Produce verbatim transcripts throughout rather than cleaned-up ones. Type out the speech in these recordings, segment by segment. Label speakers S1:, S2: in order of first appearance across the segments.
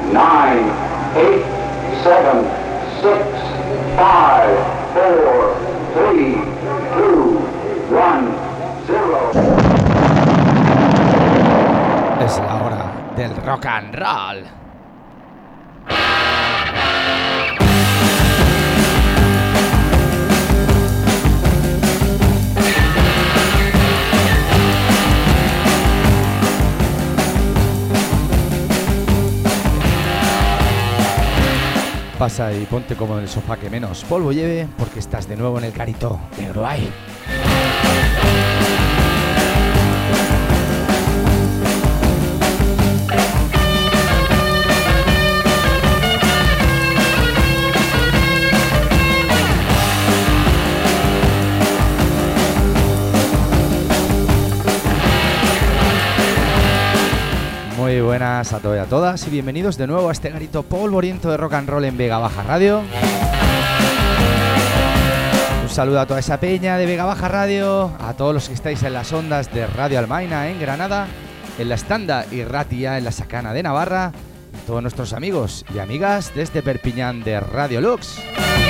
S1: nine, eight, seven, six, five, four, three, two, one, zero.
S2: Es la hora del rock and roll. Pasa y ponte cómodo en el sofá que menos polvo lleve, porque estás de nuevo en el garito de Uruguay. Muy buenas a todos y a todas y bienvenidos de nuevo a este garito polvoriento de rock and roll en Vega Baja Radio. Un saludo a toda esa peña de Vega Baja Radio, a todos los que estáis en las ondas de Radio Almaina en Granada, en la Estanda y Ratia en la Sacana de Navarra, a todos nuestros amigos y amigas desde Perpiñán de Radio Lux.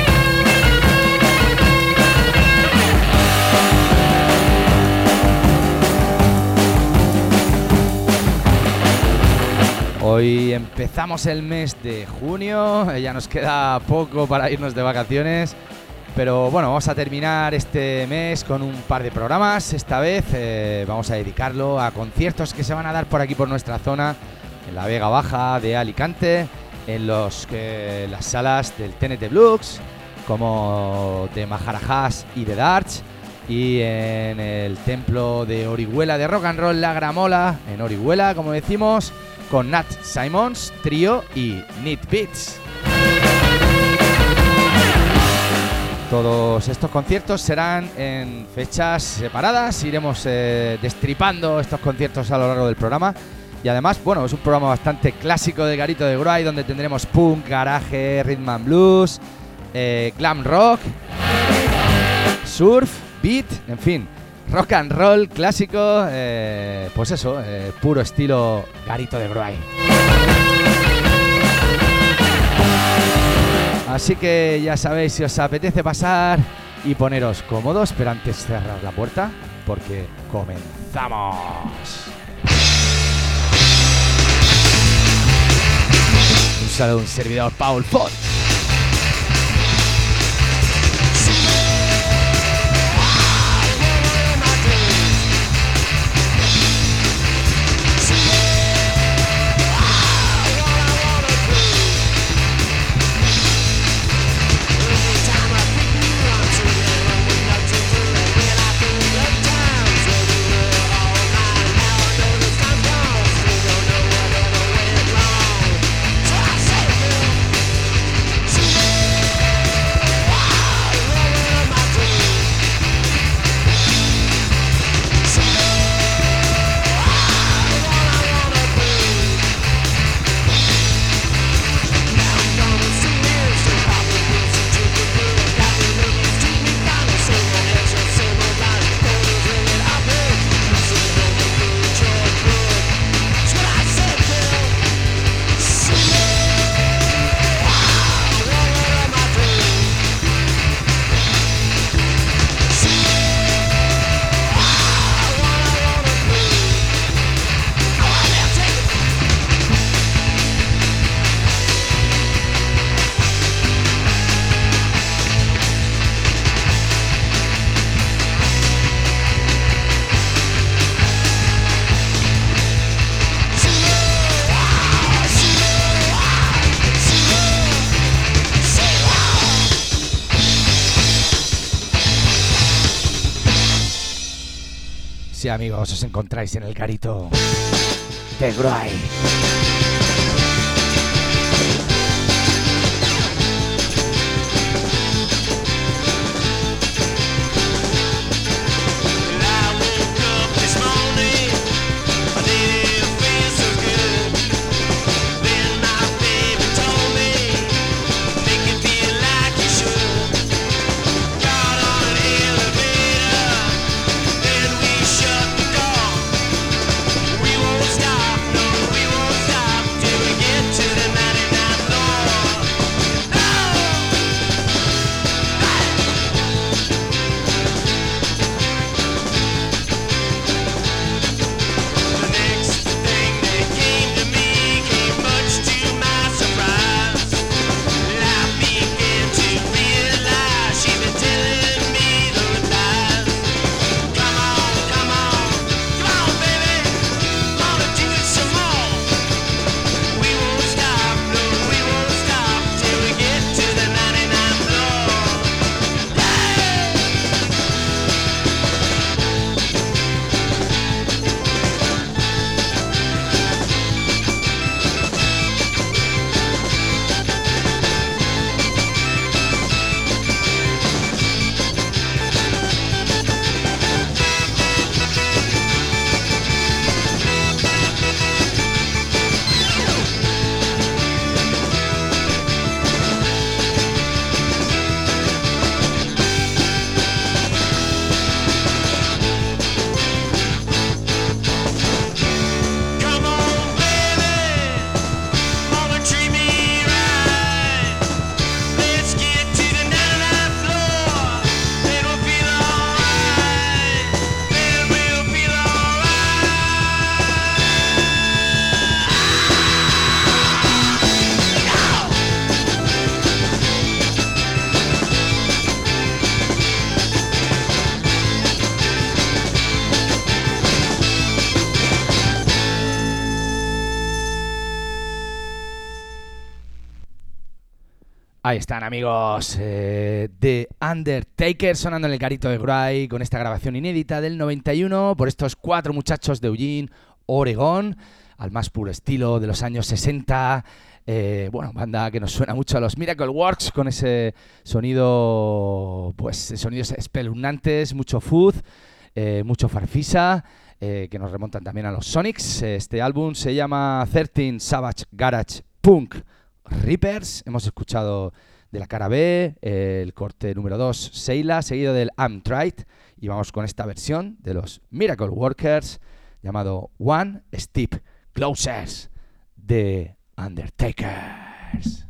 S2: Hoy empezamos el mes de junio, ya nos queda poco para irnos de vacaciones, pero bueno, vamos a terminar este mes con un par de programas. Esta vez eh, vamos a dedicarlo a conciertos que se van a dar por aquí, por nuestra zona, en la Vega Baja de Alicante, en los, eh, las salas del T N T Blues, como de Maharajás y de Darts, y en el templo de Orihuela de Rock and Roll La Gramola, en Orihuela, como decimos, con Nat Simons, Trío y Neat Beats. Todos estos conciertos serán en fechas separadas, iremos eh, destripando estos conciertos a lo largo del programa. Y además, bueno, es un programa bastante clásico del garito de Uruguay, donde tendremos punk, garage, rhythm and blues, eh, glam rock, surf, beat, en fin, rock and roll clásico, eh, pues eso, eh, puro estilo garito de Uruguay. Así que ya sabéis, si os apetece pasar y poneros cómodos, pero antes cerrar la puerta, porque comenzamos. Un saludo a un servidor, Paul Font. Sí, amigos, os encontráis en el garito de Uruguay.
S3: Stop, no, we won't stop.
S2: Ahí están, amigos, eh, The Undertaker sonando en el garito de Gray con esta grabación inédita del noventa y uno por estos cuatro muchachos de Eugene, Oregón, al más puro estilo de los años sesenta. Eh, bueno, banda que nos suena mucho a los Miracle Works con ese sonido, pues sonidos espeluznantes, mucho fuzz, eh, mucho farfisa, eh, que nos remontan también a los Sonics. Este álbum se llama trece Savage Garage Punk Reapers. Hemos escuchado de la cara B eh, el corte número dos, Seila, seguido del I'm Tried, y vamos con esta versión de los Miracle Workers llamado One Step Closer de Undertakers.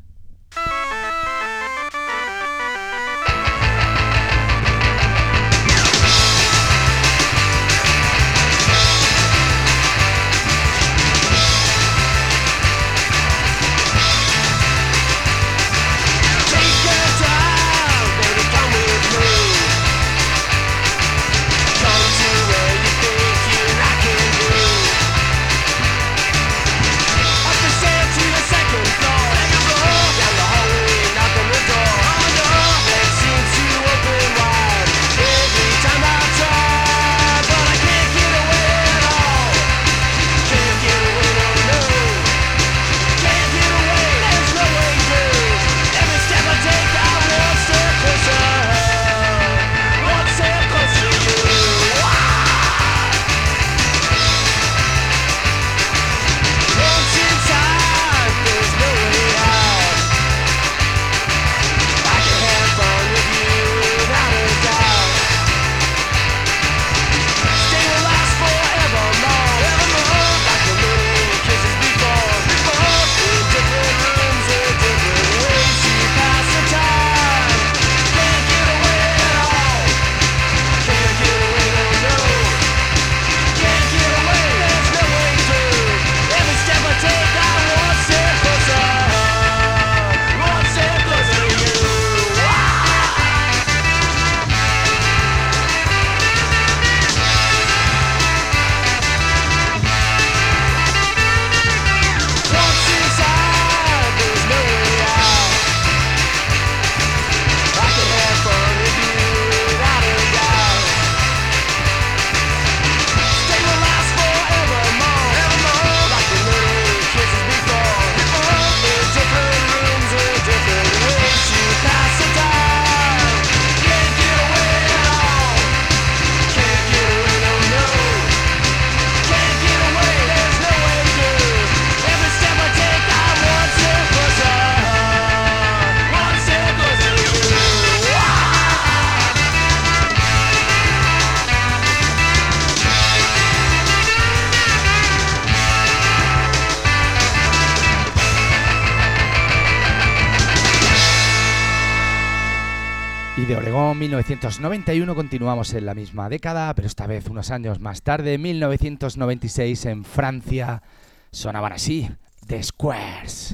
S2: De Oregón, mil novecientos noventa y uno, continuamos en la misma década, pero esta vez unos años más tarde, mil novecientos noventa y seis, en Francia, sonaban así, The Squares.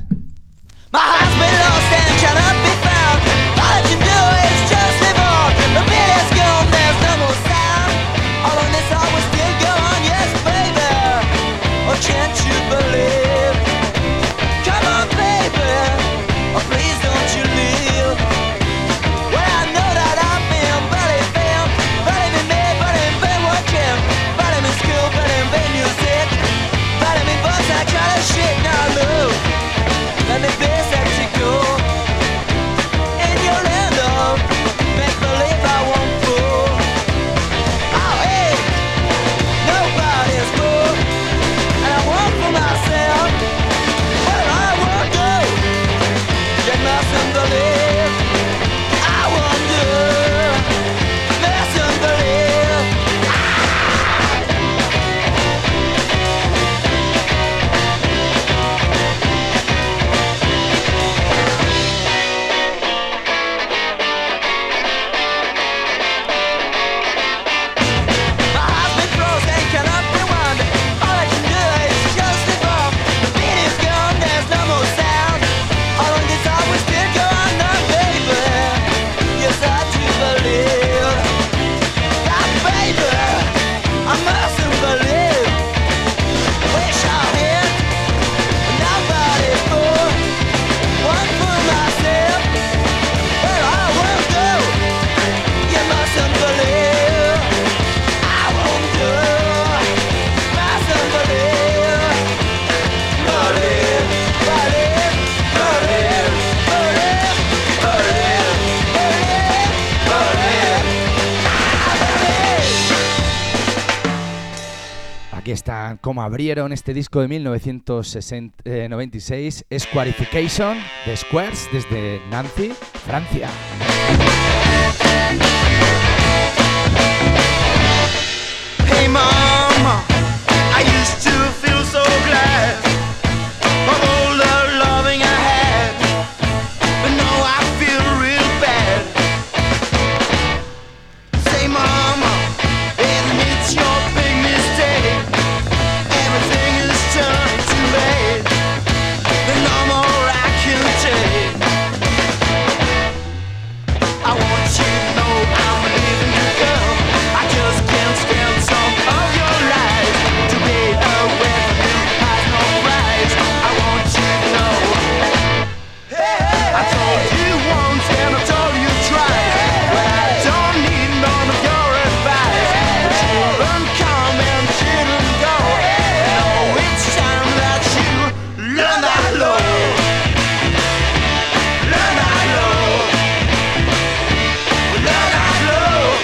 S2: My heart's been lost and cannot be found. All that you do is just live on. The beat is gone, there's no more sound. All of this I will still go on, yes baby. Oh, can't you believe? Come on baby, oh please don't you leave. Well I know that I've been buried, been buried in me, buried in vain working, buried in school, buried in vain music, buried in books I try to shit. Now look, let me be set to go in your land of están como abrieron este disco de mil novecientos noventa y seis, Squarification de Squares desde Nancy, Francia.
S3: Hey mama, I used to feel so glad of all the loving I had, but now I feel real bad. Say mama, admit your big mistake. Everything is turning too late. The no more I can take. I want you to know I'm leaving you, girl. I just can't stand some of your lies. To be away from you has no price. I want you to know. I told you once and I told you twice, but I don't need none of your advice. Children come and children go. No, it's time that you learn that love. Learn that love. Learn that love.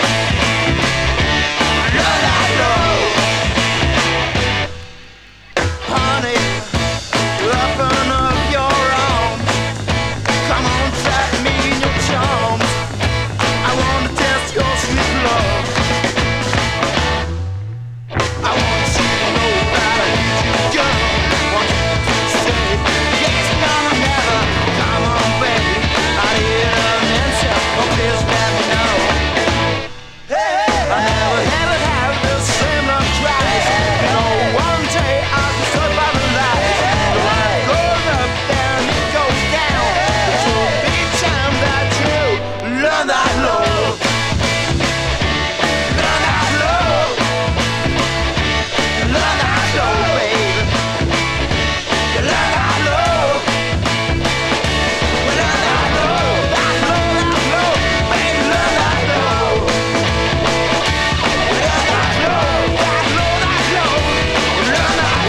S3: Learn that love. Honey, open up your arms. Come on, trap me in your charms. I want to test your sweet love. I want you to know that I need you, girl. Want you to say yes, no, no, never. Come on, baby. I need an answer. Oh, please let me know. I never ever have the same love twice. You know, one day I'll be stood by the light. The light goes up and it goes down. It will be time that you learn that love. Learn that love. Learn that love, baby. Learn that love. Learn that love. That love, that love, baby. Learn that love. Learn that love. That love, that love. Learn that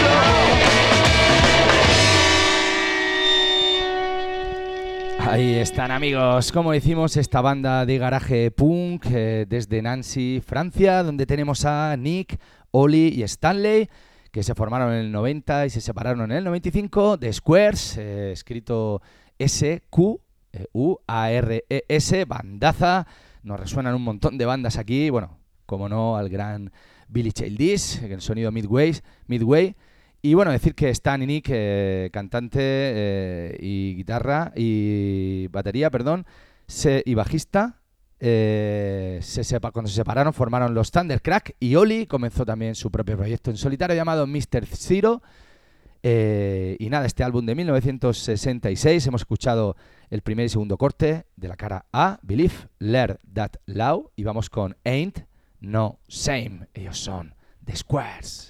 S3: love.
S2: Ahí están, amigos, como decimos, esta banda de garaje punk eh, desde Nancy, Francia, donde tenemos a Nick, Oli y Stanley, que se formaron en el noventa y se separaron en el noventa y cinco, de Squares, eh, escrito S Q U A R E S, bandaza. Nos resuenan un montón de bandas aquí, bueno, como no, al gran Billy Childish, el sonido Midway, Midway. Y bueno, decir que Stan y Nick, eh, cantante eh, y guitarra y batería, perdón, se, y bajista, eh, se sepa, cuando se separaron formaron los Thundercrack, y Oli comenzó también su propio proyecto en solitario llamado mister Zero. Eh, y nada, este álbum de mil novecientos sesenta y seis, hemos escuchado el primer y segundo corte de la cara A, Believe, Learn That Loud, y vamos con Ain't No Same. Ellos son The Squares.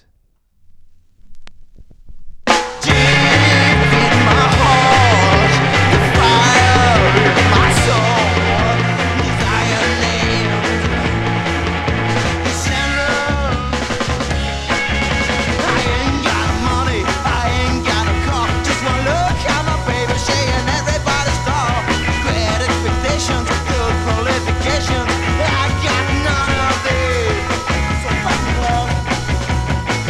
S3: I got none of this. So fucking love.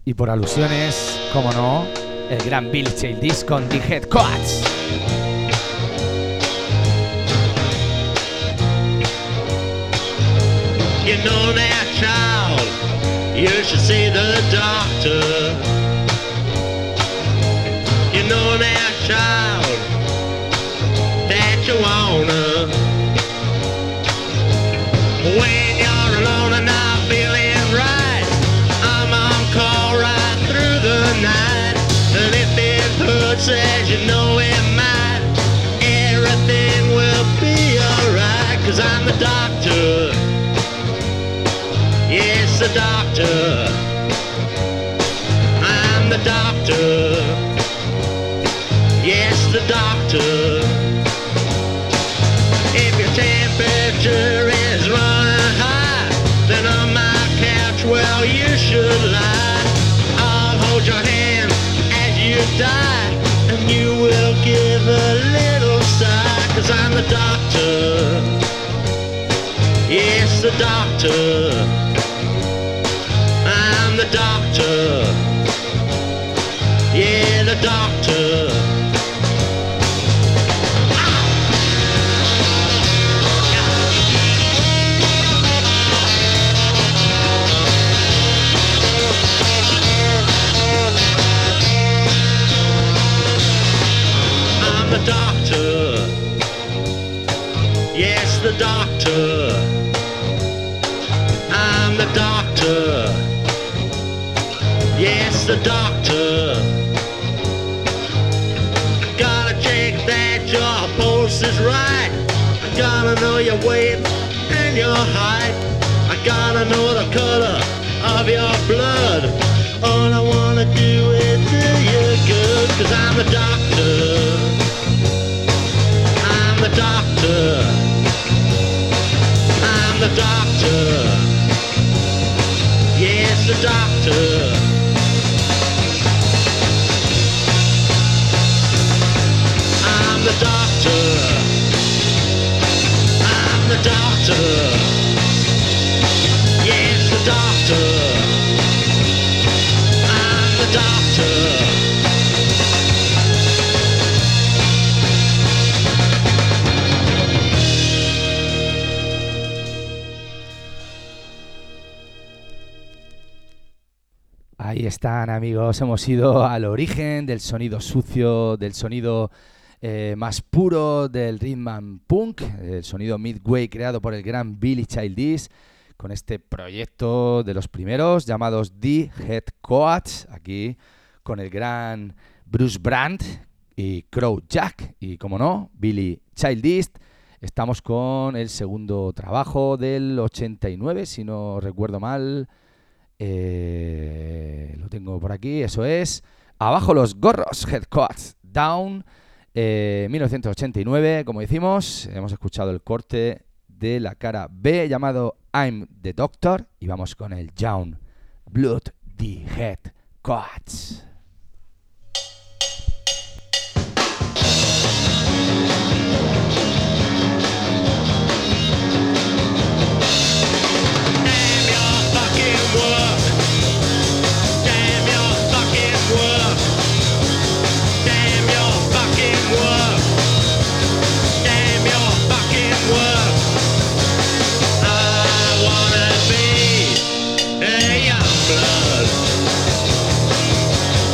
S2: Y por alusiones, como no, el gran Billy Childish con The Head Coats.
S4: You know that child, you should see the doctor. You know that child, that you wanna. When you're alone and not feeling right, I'm on call right through the night. And if it hurts as you know it might, everything will be alright. Cause I'm the doctor. Yes, the doctor. I'm the doctor. Yes, the doctor. If your temperature is running high, then on my couch, well, you should lie. I'll hold your hand as you die, and you will give a little sigh. Cause I'm the doctor. Yes, the doctor. I'm the doctor. Yeah, the doctor. I'm the doctor. Yes, the doctor. I'm the doctor. Yes, the doctor. Gotta check that your pulse is right. I gotta know your weight and your height. I gotta know the color of your blood. All I wanna do is do you good. Cause I'm the doctor. I'm the doctor. I'm the doctor. Yes, the doctor. I'm the doctor. I'm the doctor. Yes, the doctor. I'm the doctor.
S2: Ahí están, amigos, hemos ido al origen del sonido sucio, del sonido eh, más puro del rhythm and punk, el sonido midway creado por el gran Billy Childish, con este proyecto de los primeros llamados The Head Coats, aquí con el gran Bruce Brandt y Crow Jack, y como no, Billy Childish. Estamos con el segundo trabajo del ochenta y nueve, si no recuerdo mal. Eh, lo tengo por aquí, eso es Abajo los gorros, Head Coats Down, eh, mil novecientos ochenta y nueve. Como decimos, hemos escuchado el corte de la cara B llamado I'm the Doctor, y vamos con el Young Blood The Head Coats.
S4: Blood.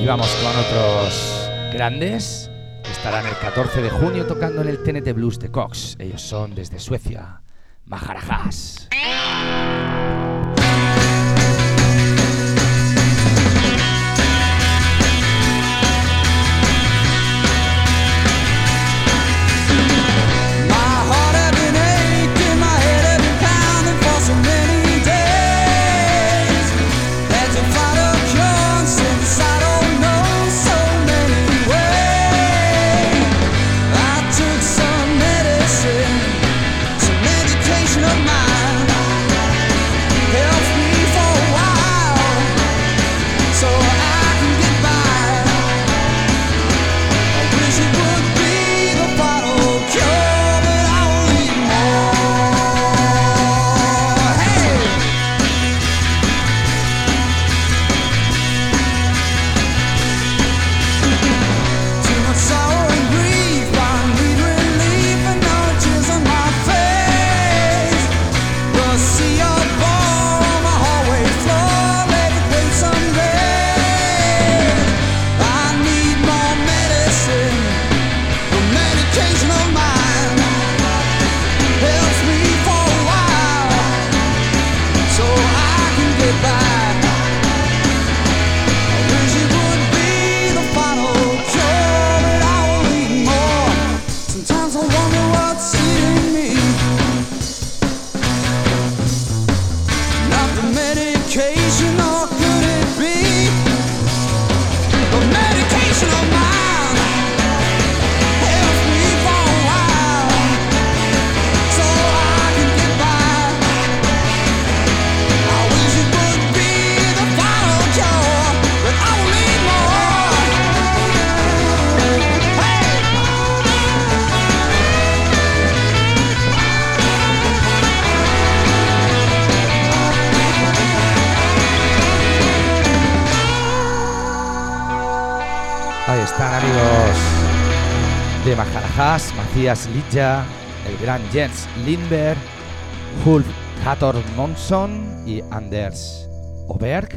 S2: vamos con otros grandes que estarán el catorce de junio tocando en el T N T Blues de Cox. Ellos son desde Suecia, Maharajas. De Maharajas, Mathias Lidja, el gran Jens Lindberg, Ulf Hator Monson y Anders Oberg.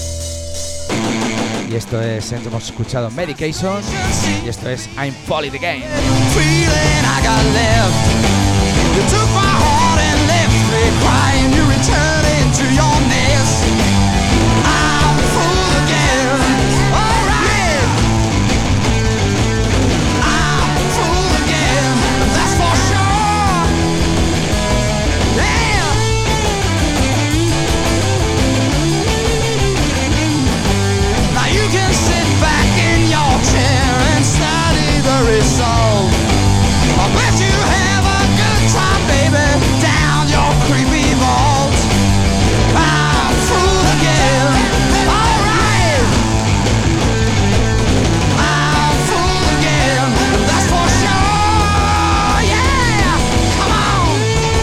S2: Y esto es, hemos escuchado Medication, y esto es I'm Falling Again.
S3: Result. I bet you have a good time, baby, down your creepy vault. I'm fool again, alright. I'm fool again, that's for sure. Yeah, come on.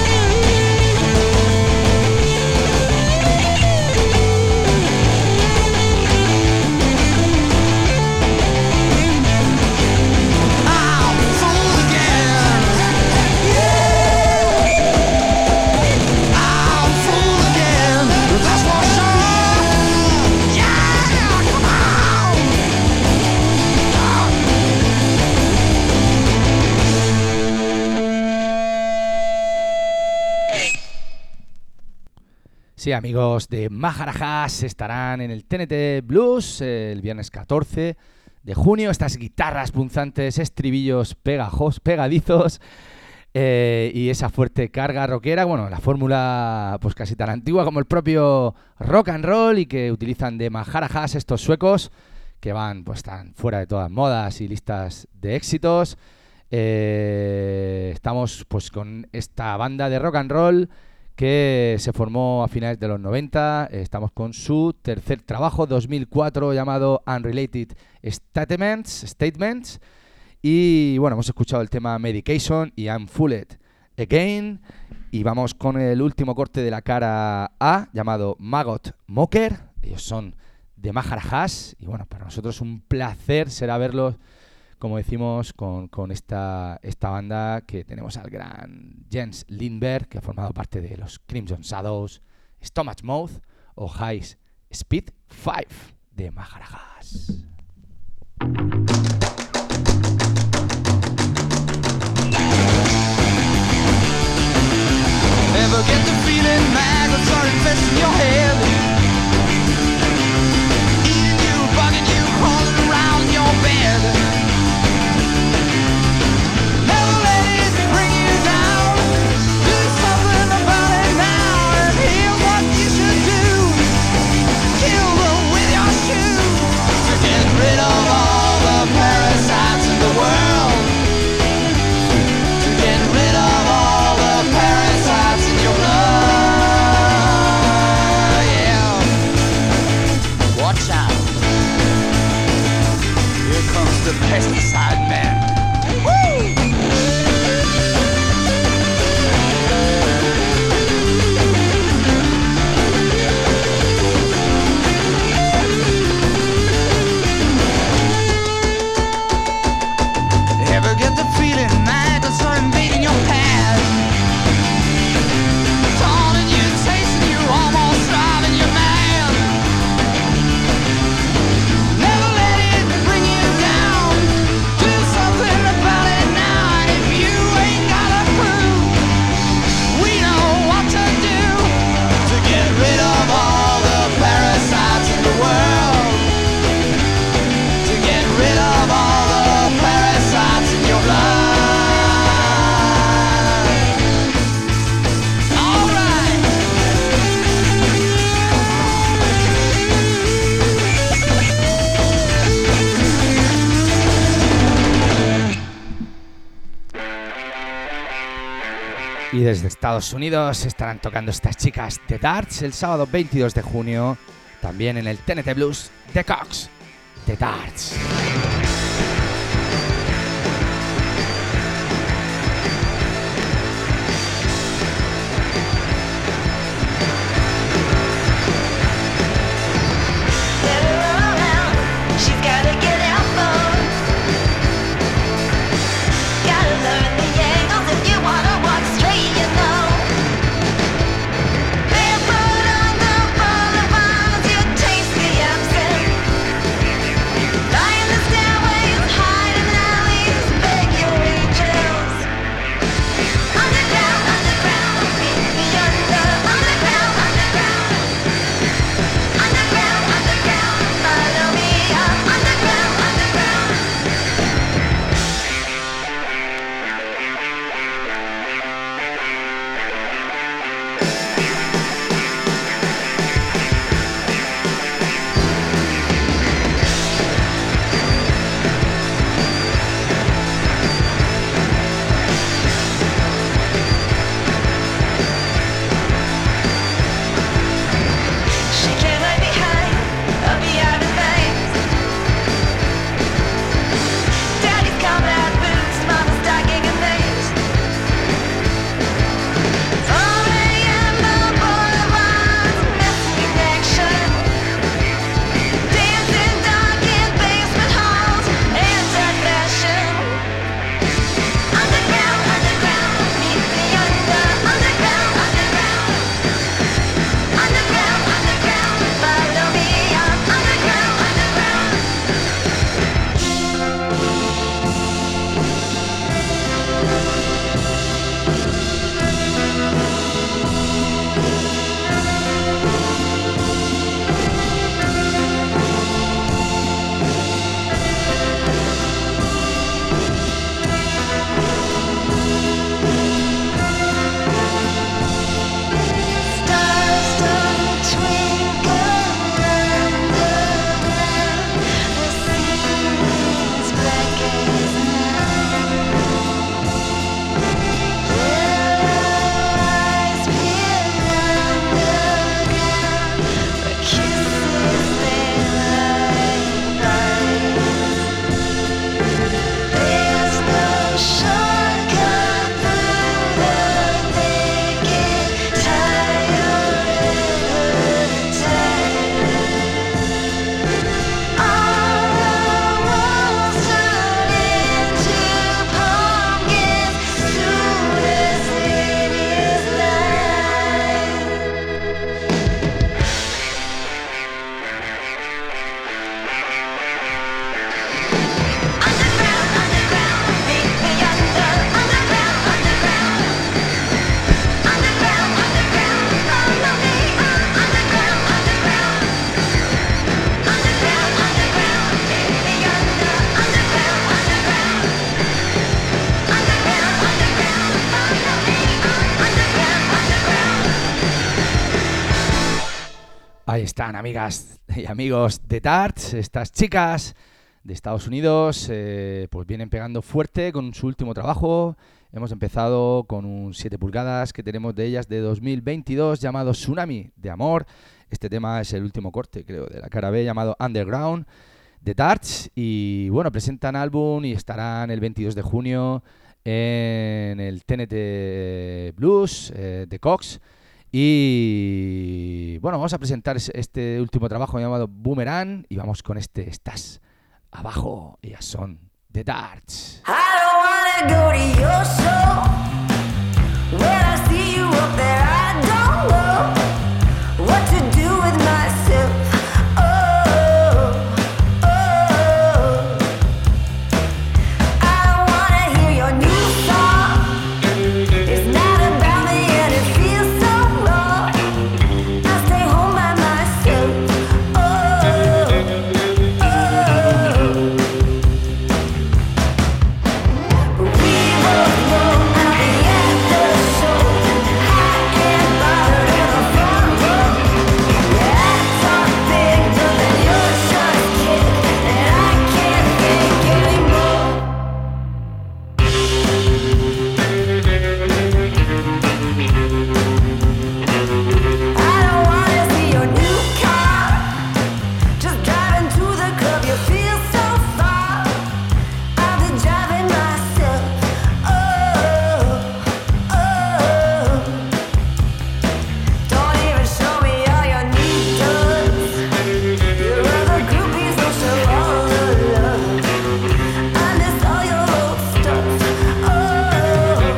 S2: Sí, amigos de Maharajas estarán en el T N T Blues el viernes catorce de junio. Estas guitarras punzantes, estribillos pegajos, pegadizos eh, y esa fuerte carga rockera. Bueno, la fórmula pues casi tan antigua como el propio rock and roll y que utilizan de Maharajas estos suecos que van pues tan fuera de todas modas y listas de éxitos. Eh, estamos pues con esta banda de rock and roll que se formó a finales de los noventa. Estamos con su tercer trabajo, dos mil cuatro, llamado Unrelated Statements, Statements. Y bueno, hemos escuchado el tema Medication y I'm Fooled Again. Y vamos con el último corte de la cara A, llamado Maggot Mocker. Ellos son de Maharajas. Y bueno, para nosotros un placer será verlos, como decimos, con, con esta, esta banda que tenemos al gran Jens Lindberg, que ha formado parte de los Crimson Shadows, Stomach Mouth o High Speed cinco de Maharajas.
S3: Ever get the feeling maggots are infesting your head, eating you, bugging you, crawling around in your bed? Never let it bring you down. Do something about it now, and here's what you should do: kill them with your shoe to get rid of all the parasites in the world. To get rid of all the parasites in your blood, yeah. Watch out. Here comes the pesticide man. Woo! Ever get the feeling maggots are invading your past, taunting you, tasting you, almost driving you mad? Never let it bring you down. Do something about it now, and if you ain't got a clue, we know what to do to get rid of all the parasites in the world. To get rid of all the parasites in your blood. All right.
S2: Y desde Estados Unidos estarán tocando estas chicas The Darts el sábado veintidós de junio, también en el T N T Blues The Cox. The Darts.
S5: Get her all out. She's gotta get out more. Gotta learn the angles if you wanna walk straight, you know. Barefoot on the boulevards, you taste the absinthe. Lying the
S2: Ahí están, amigas y amigos de Tarts, estas chicas de Estados Unidos, eh, pues vienen pegando fuerte con su último trabajo. Hemos empezado con un siete pulgadas que tenemos de ellas de dos mil veintidós llamado Tsunami de Amor. Este tema es el último corte, creo, de la cara B llamado Underground de Tarts. Y bueno, presentan álbum y estarán el veintidós de junio en el T N T Blues eh, de Cox. Y bueno, vamos a presentar este último trabajo llamado Boomerang y vamos con este Estás Abajo. Ellas son The Darts.
S5: I don't wanna go to your show. When I see you up there, I don't know what to do with myself. Oh, oh. I don't wanna hear your new song. It's not about me and it feels so wrong. I stay home by myself. Oh, oh. We both know I'll be at the show, high and bothered in the front row. Yeah, I talk big, but then you're just kid, and I can't think anymore. I don't wanna see your new car. Just driving to the club, you feel so far. I'll be driving myself. Oh, oh. Don't even show me all your new duds. Your other groupies don't show all the love. I miss all your old stuff. Oh, oh.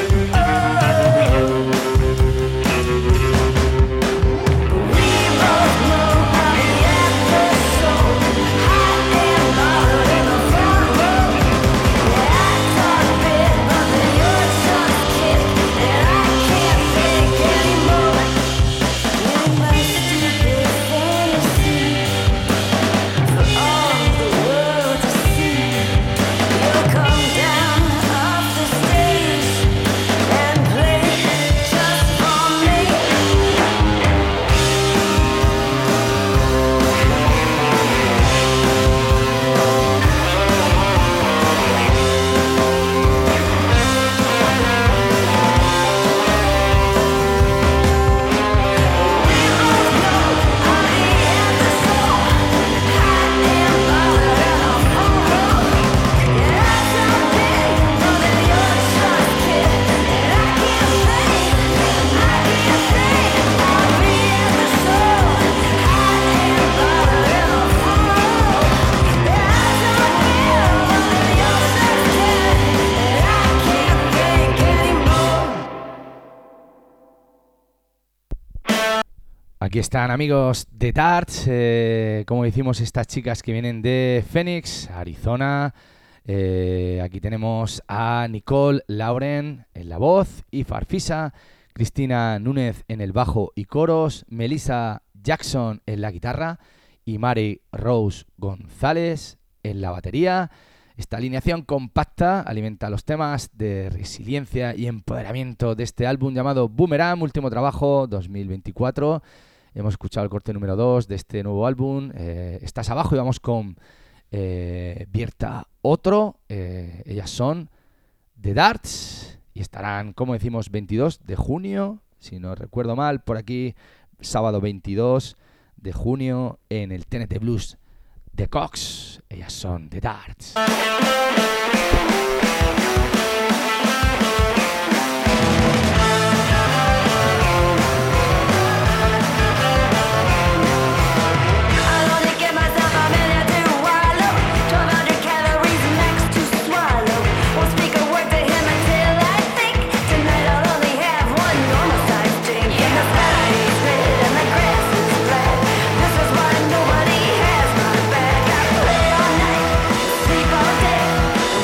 S5: We both know I'll be at the show, high and bothered in the front row. Yeah, I talk big, but then you're just kid, and I can't think anymore. In my stupid fantasy, for all the world to see, you'll come down off the stage and play just for me.
S2: Aquí están, amigos de Tarts, eh, como decimos, estas chicas que vienen de Phoenix, Arizona. Eh, aquí tenemos a Nicole Lauren en la voz y Farfisa, Cristina Núñez en el bajo y coros, Melissa Jackson en la guitarra y Mary Rose González en la batería. Esta alineación compacta alimenta los temas de resiliencia y empoderamiento de este álbum llamado Boomerang, último trabajo dos mil veinticuatro. Hemos escuchado el corte número dos de este nuevo álbum. Eh, Estás Abajo y vamos con eh, Vierta Otro. Eh, ellas son The Darts y estarán, como decimos, veintidós de junio, si no recuerdo mal, por aquí, sábado veintidós de junio en el T N T Blues de Cox. Ellas son The Darts.
S5: I'll only give myself a minute to wallow. twelve hundred calories next to swallow. Won't speak a word to him until I think. Tonight I'll only have one normal size drink. And the sky is red and the grass is red. This is why nobody has my back. I play all night, sleep all day.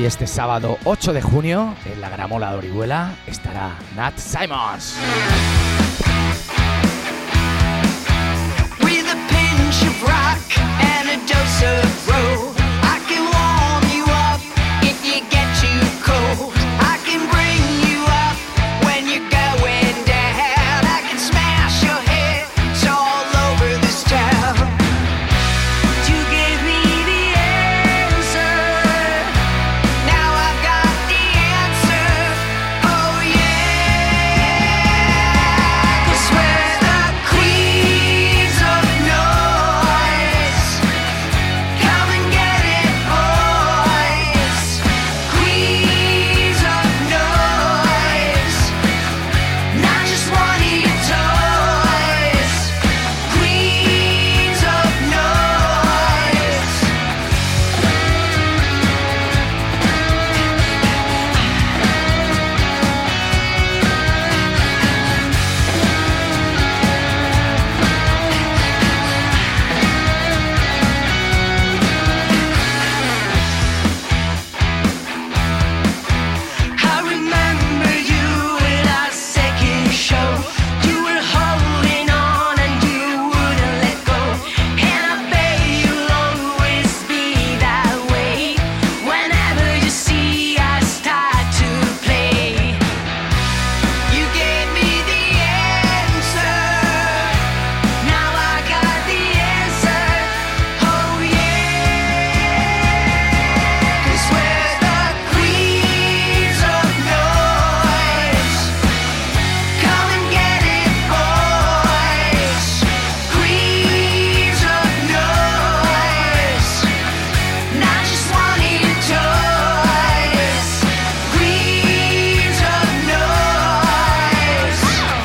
S2: Y este sábado ocho de junio, en la Gramola de Orihuela, estará Nat Simons.
S3: With a pinch of rock and a dose of roll, I can warm you up if you get too cold. I can bring you up when you're going down. I can smash your head all over this town. You gave me the answer. Now I've got the answer. Oh yeah. 'Cause we're the queens of noise. Come and get it, boys. Queens of noise. Not just one of your toys. Queens of noise. I remember you at our second show. You were holding on and you wouldn't let go. And I bet you'll always be that way. Whenever you see us start to play, you gave me the answer. Now I got the answer. Oh yeah. 'Cause we're the queens of noise. Come and get it, boys. Queens of noise. Not just one of your toys. Queens of noise.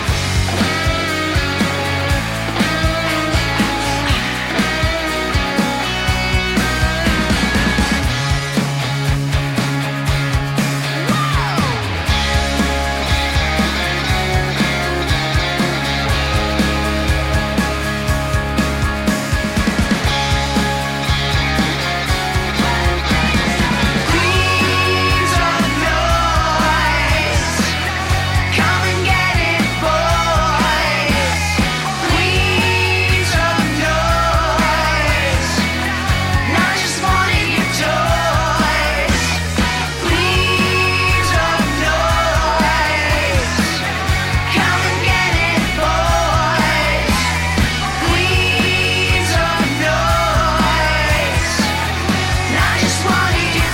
S3: Queens of noise. Come and get it, boys. Queens of noise. Not just one of your toys. Queens of noise. Come and get it, boys. Queens of noise. Not just one of your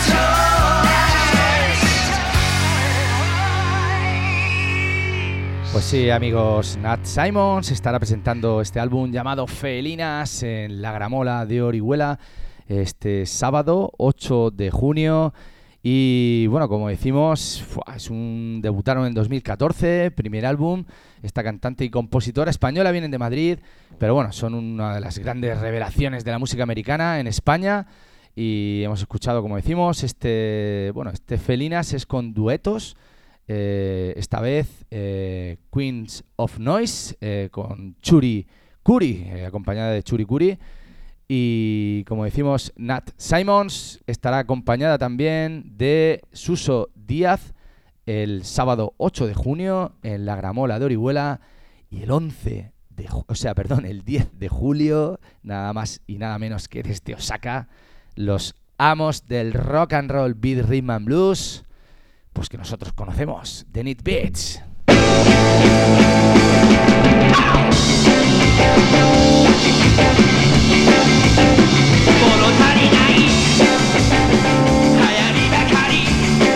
S3: toys.
S2: Pues sí, amigos, Nat Simons estará presentando este álbum llamado Felinas en la Gramola de Orihuela este sábado ocho de junio. Y bueno, como decimos, ¡fua! es un debutaron en dos mil catorce, primer álbum. Esta cantante y compositora española vienen de Madrid, pero bueno, son una de las grandes revelaciones de la música americana en España. Y hemos escuchado, como decimos, este bueno, este Felinas es con duetos. Eh, esta vez eh, Queens of Noise eh, con Churi Curi, eh, acompañada de Churi Curi. Y como decimos, Nat Simons estará acompañada también de Suso Díaz el sábado ocho de junio en la Gramola de Orihuela. Y el once de ju- o sea, perdón, el diez de julio, nada más y nada menos que desde Osaka, los amos del rock and roll, beat, rhythm and blues, pues que nosotros conocemos, The Neat Beats.
S3: 物足りない流行りばかり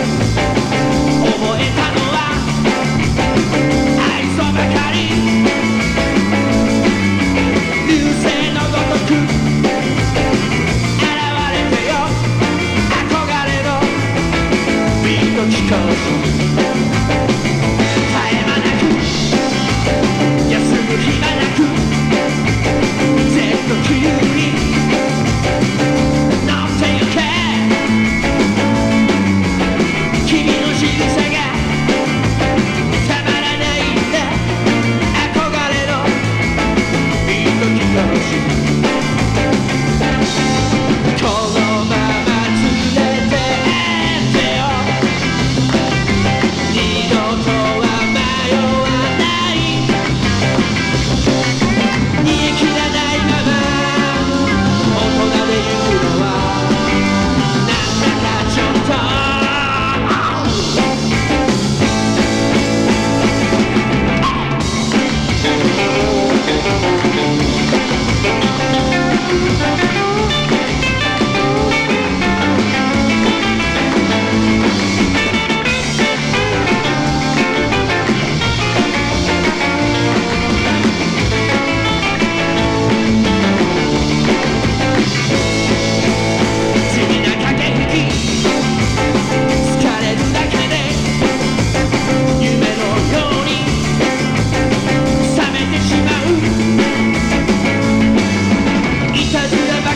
S3: 覚えたのは愛想ばかり流星のごとく現れてよ憧れのビート聞こう絶え間なく休む暇なく Z 急に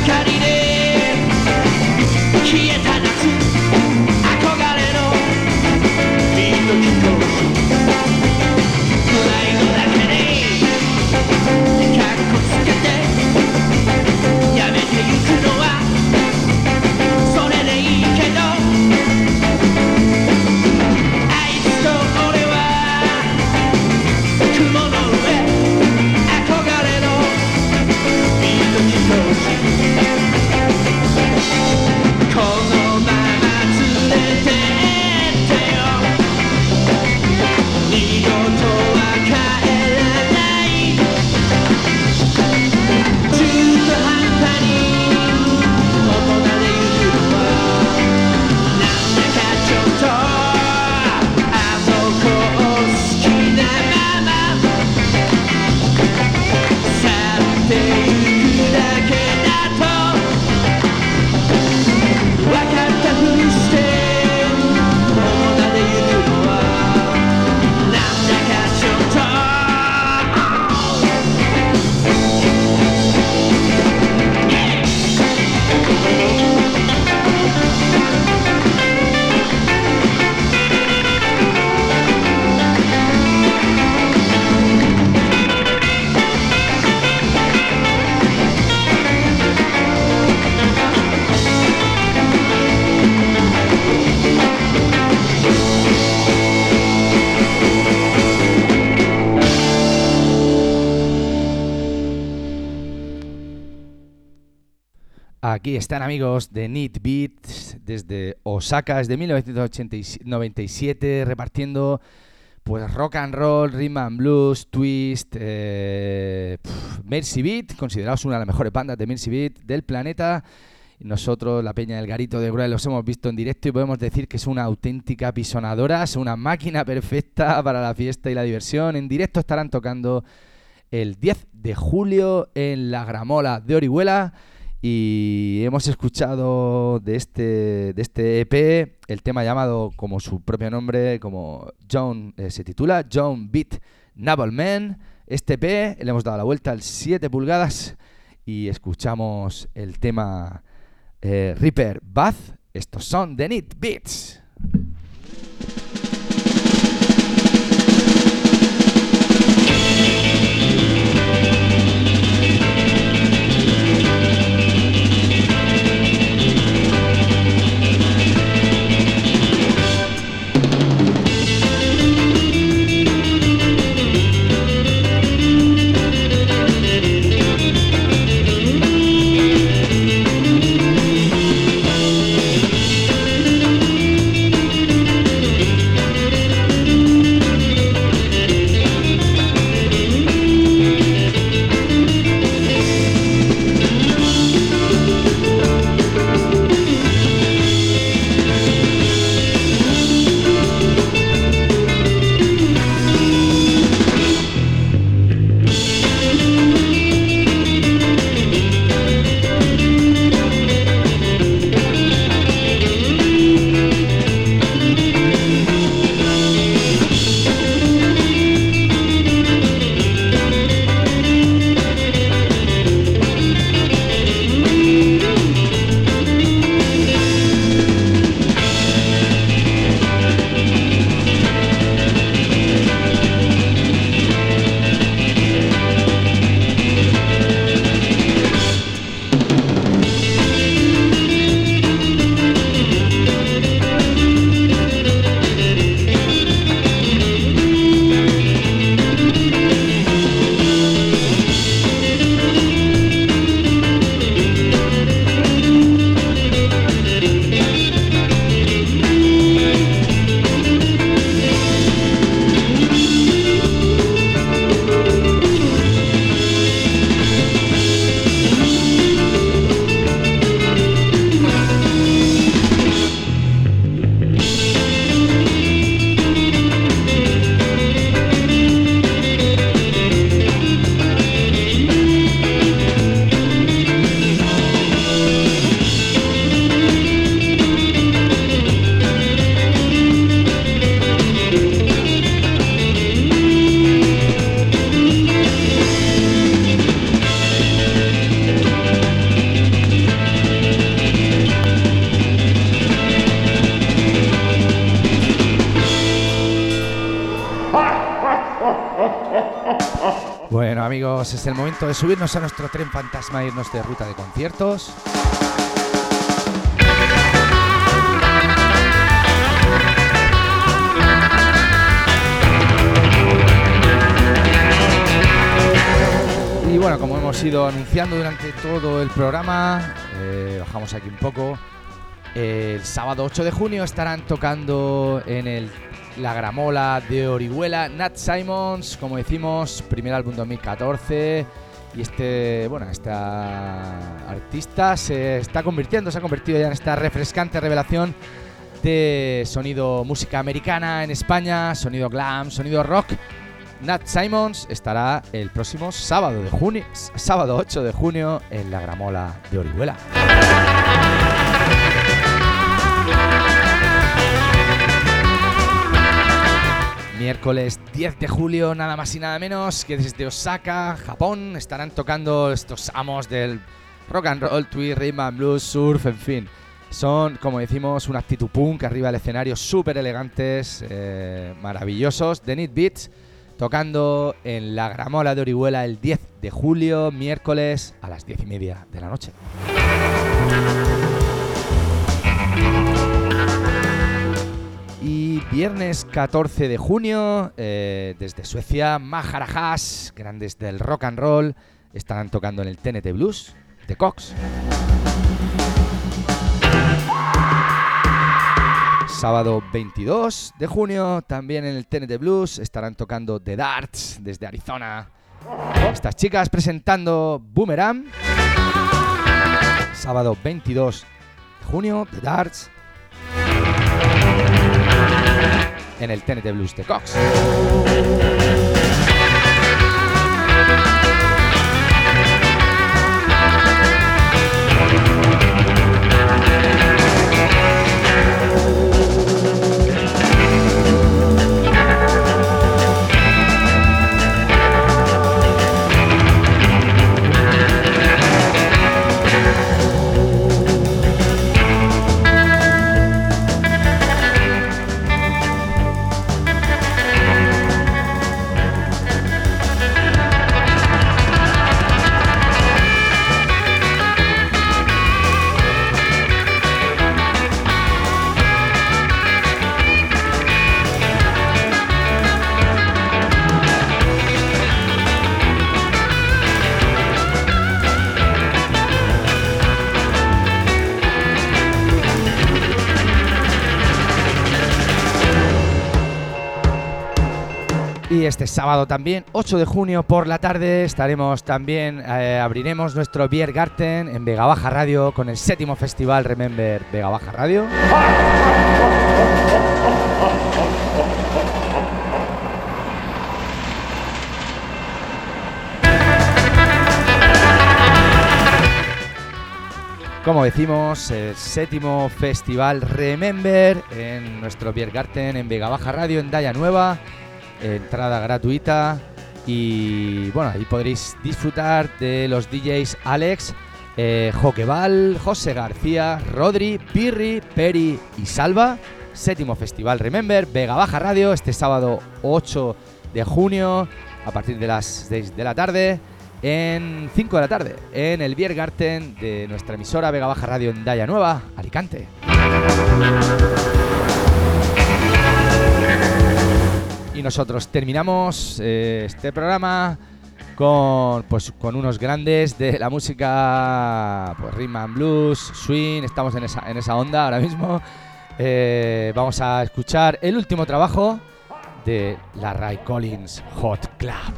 S3: かりで消えた夏憧れのビート飛行士プライドだけでカッコつけてやめてゆくのはそれでいいけどあいつと俺は雲の上憧れのビート飛行士このまま連れてってよ二度とは帰らない中途半端に大人でいるのはなんだかちょっとあの子を好きなまま去ってゆくだけだと分かったふりして大人でいるのはなんだかちょっと
S2: Aquí están, amigos de Neat Beats desde Osaka, desde mil novecientos noventa y siete, repartiendo pues rock and roll, rhythm and blues, twist, eh, pff, Mercy Beat, considerados una de las mejores bandas de Mercy Beat del planeta. Nosotros, la Peña del Garito de Gruel, los hemos visto en directo y podemos decir que es una auténtica pisonadora, es una máquina perfecta para la fiesta y la diversión. En directo estarán tocando el diez de julio en la Gramola de Orihuela. Y hemos escuchado de este, de este E P el tema llamado, como su propio nombre, como John, eh, se titula John Beat Naval Man. Este E P le hemos dado la vuelta al siete pulgadas y escuchamos el tema eh, Reaper Bath. Estos son The Neat Beats.
S3: Thank
S2: Bueno, amigos, es el momento de subirnos a nuestro tren fantasma e irnos de ruta de conciertos. Y bueno, como hemos ido anunciando durante todo el programa, eh, bajamos aquí un poco. El sábado ocho de junio estarán tocando en el La Gramola de Orihuela Nat Simons, como decimos, primer álbum dos mil catorce. Y este, bueno, esta artista se está convirtiendo, se ha convertido ya en esta refrescante revelación de sonido música americana en España, sonido glam, sonido rock. Nat Simons estará el próximo sábado de junio, sábado ocho de junio en La Gramola de Orihuela. Miércoles diez de julio, nada más y nada menos que desde Osaka, Japón, estarán tocando estos amos del rock and roll, tweet, rhythm and blues, surf, en fin. Son, como decimos, una actitud punk arriba del escenario, súper elegantes, eh, maravillosos, The Need Beats, tocando en La Gramola de Orihuela el diez de julio, miércoles a las diez y media de la noche. Y viernes catorce de junio, eh, desde Suecia, Maharajas, grandes del rock and roll, estarán tocando en el T N T Blues de Cox. Sábado veintidós de junio, también en el T N T Blues, estarán tocando The Darts desde Arizona. Estas chicas presentando Boomerang. Sábado veintidós de junio, The Darts en el T N T Blues de Cox. Y este sábado también, ocho de junio por la tarde, estaremos también, eh, abriremos nuestro Biergarten en Vega Baja Radio con el séptimo festival Remember Vega Baja Radio. Como decimos, el séptimo festival Remember en nuestro Biergarten en Vega Baja Radio en Daya Nueva. Entrada gratuita y bueno, ahí podréis disfrutar de los D Js Alex, eh, Joquebal, José García, Rodri, Pirri, Peri y Salva. Séptimo festival Remember, Vega Baja Radio, este sábado ocho de junio a partir de las seis de la tarde, en cinco de la tarde, en el Biergarten de nuestra emisora Vega Baja Radio en Daya Nueva, Alicante. Y nosotros terminamos eh, este programa con, pues, con unos grandes de la música, pues, rhythm and blues, swing. Estamos en esa, en esa onda ahora mismo. Eh, vamos a escuchar el último trabajo de la Ray Collins Hot Club.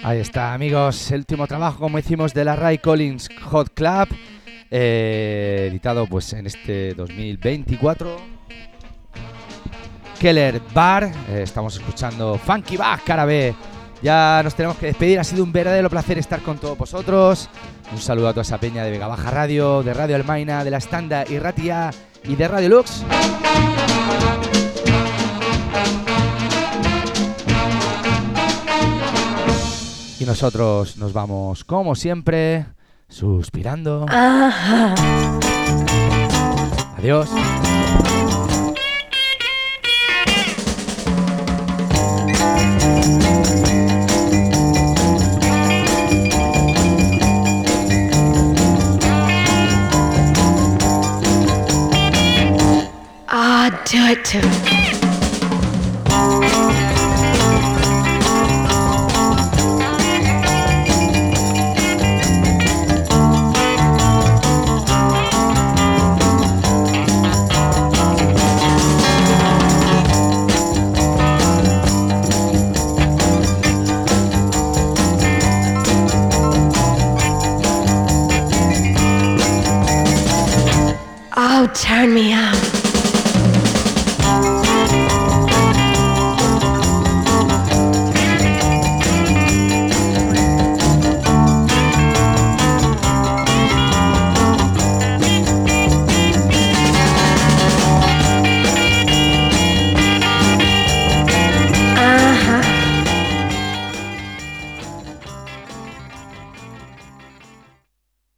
S2: Ahí está, amigos, el último trabajo, como decimos, de la Ray Collins Hot Club, eh, editado pues en este dos mil veinticuatro. Keller Bar, eh, estamos escuchando Funky Back, cara B. Ya nos tenemos que despedir, ha sido un verdadero placer estar con todos vosotros. Un saludo a toda esa peña de Vega Baja Radio, de Radio Almaina, de La Estanda y Ratia y de Radio Lux. Y nosotros nos vamos, como siempre, suspirando.
S5: Ajá.
S2: Adiós.
S5: Ah, do it to